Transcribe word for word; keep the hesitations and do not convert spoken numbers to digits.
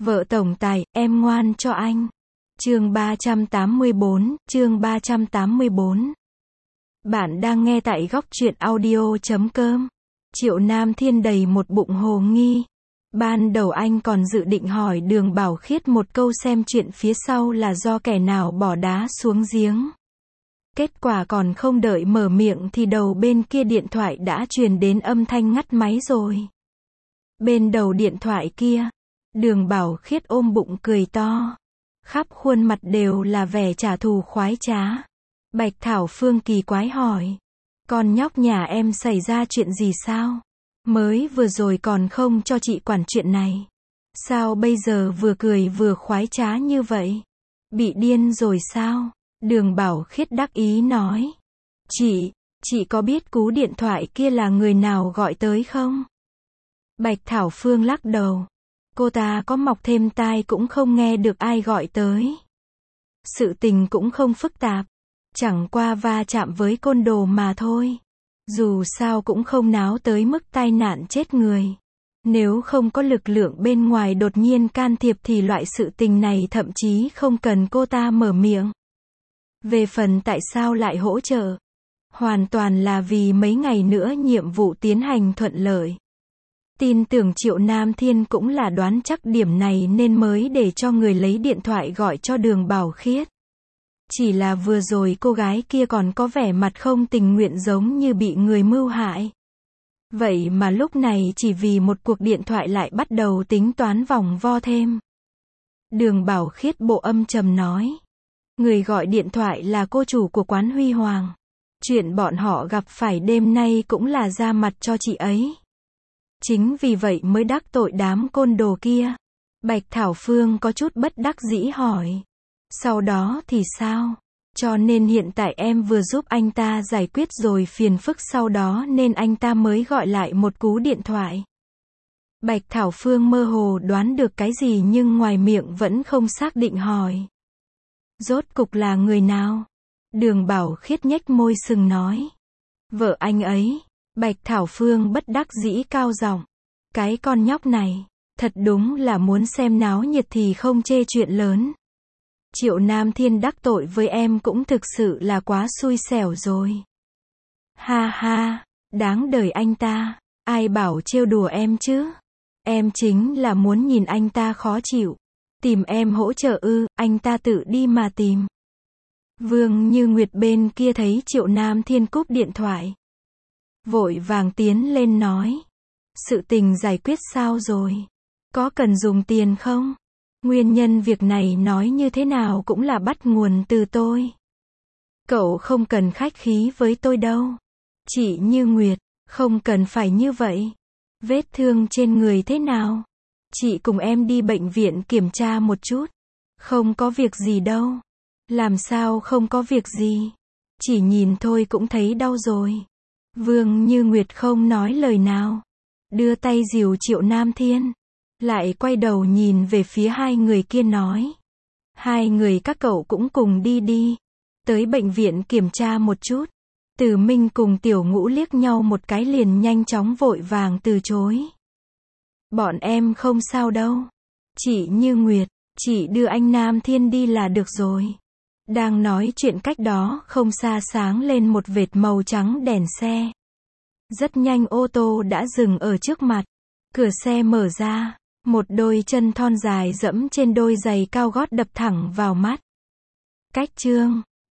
Vợ tổng tài, em ngoan cho anh. Chương ba trăm tám mươi bốn, chương ba trăm tám mươi bốn. Bạn đang nghe tại góc truyện audio chấm com. Triệu Nam Thiên đầy một bụng hồ nghi. Ban đầu anh còn dự định hỏi Đường Bảo Khiết một câu xem chuyện phía sau là do kẻ nào bỏ đá xuống giếng. Kết quả còn không đợi mở miệng thì đầu bên kia điện thoại đã truyền đến âm thanh ngắt máy rồi. Bên đầu điện thoại kia, Đường Bảo Khiết ôm bụng cười to. Khắp khuôn mặt đều là vẻ trả thù khoái trá. Bạch Thảo Phương kỳ quái hỏi. Con nhóc nhà em xảy ra chuyện gì sao? Mới vừa rồi còn không cho chị quản chuyện này. Sao bây giờ vừa cười vừa khoái trá như vậy? Bị điên rồi sao? Đường Bảo Khiết đắc ý nói. Chị, chị có biết cú điện thoại kia là người nào gọi tới không? Bạch Thảo Phương lắc đầu. Cô ta có mọc thêm tai cũng không nghe được ai gọi tới. Sự tình cũng không phức tạp. Chẳng qua va chạm với côn đồ mà thôi. Dù sao cũng không náo tới mức tai nạn chết người. Nếu không có lực lượng bên ngoài đột nhiên can thiệp thì loại sự tình này thậm chí không cần cô ta mở miệng. Về phần tại sao lại hỗ trợ, hoàn toàn là vì mấy ngày nữa nhiệm vụ tiến hành thuận lợi. Tin tưởng Triệu Nam Thiên cũng là đoán chắc điểm này nên mới để cho người lấy điện thoại gọi cho Đường Bảo Khiết. Chỉ là vừa rồi cô gái kia còn có vẻ mặt không tình nguyện giống như bị người mưu hại. Vậy mà lúc này chỉ vì một cuộc điện thoại lại bắt đầu tính toán vòng vo thêm. Đường Bảo Khiết bộ âm trầm nói. Người gọi điện thoại là cô chủ của quán Huy Hoàng. Chuyện bọn họ gặp phải đêm nay cũng là ra mặt cho chị ấy. Chính vì vậy mới đắc tội đám côn đồ kia. Bạch Thảo Phương có chút bất đắc dĩ hỏi. Sau đó thì sao? Cho nên hiện tại em vừa giúp anh ta giải quyết rồi phiền phức sau đó nên anh ta mới gọi lại một cú điện thoại. Bạch Thảo Phương mơ hồ đoán được cái gì nhưng ngoài miệng vẫn không xác định hỏi. Rốt cục là người nào? Đường Bảo Khiết nhếch môi sừng nói. Vợ anh ấy. Bạch Thảo Phương bất đắc dĩ cao giọng. Cái con nhóc này, thật đúng là muốn xem náo nhiệt thì không chê chuyện lớn. Triệu Nam Thiên đắc tội với em cũng thực sự là quá xui xẻo rồi. Ha ha, đáng đời anh ta, ai bảo trêu đùa em chứ? Em chính là muốn nhìn anh ta khó chịu. Tìm em hỗ trợ ư, anh ta tự đi mà tìm. Vương Như Nguyệt bên kia thấy Triệu Nam Thiên cúp điện thoại. Vội vàng tiến lên nói. Sự tình giải quyết sao rồi? Có cần dùng tiền không? Nguyên nhân việc này nói như thế nào cũng là bắt nguồn từ tôi. Cậu không cần khách khí với tôi đâu. Chị Như Nguyệt, không cần phải như vậy. Vết thương trên người thế nào? Chị cùng em đi bệnh viện kiểm tra một chút. Không có việc gì đâu. Làm sao không có việc gì? Chỉ nhìn thôi cũng thấy đau rồi. Vương Như Nguyệt không nói lời nào. Đưa tay dìu Triệu Nam Thiên. Lại quay đầu nhìn về phía hai người kia nói. Hai người các cậu cũng cùng đi đi. Tới bệnh viện kiểm tra một chút. Từ Minh cùng Tiểu Ngũ liếc nhau một cái liền nhanh chóng vội vàng từ chối. Bọn em không sao đâu. Chị Như Nguyệt, chị đưa anh Nam Thiên đi là được rồi. Đang nói chuyện cách đó không xa sáng lên một vệt màu trắng đèn xe. Rất nhanh ô tô đã dừng ở trước mặt. Cửa xe mở ra. Một đôi chân thon dài dẫm trên đôi giày cao gót đập thẳng vào mắt. Cách Trương,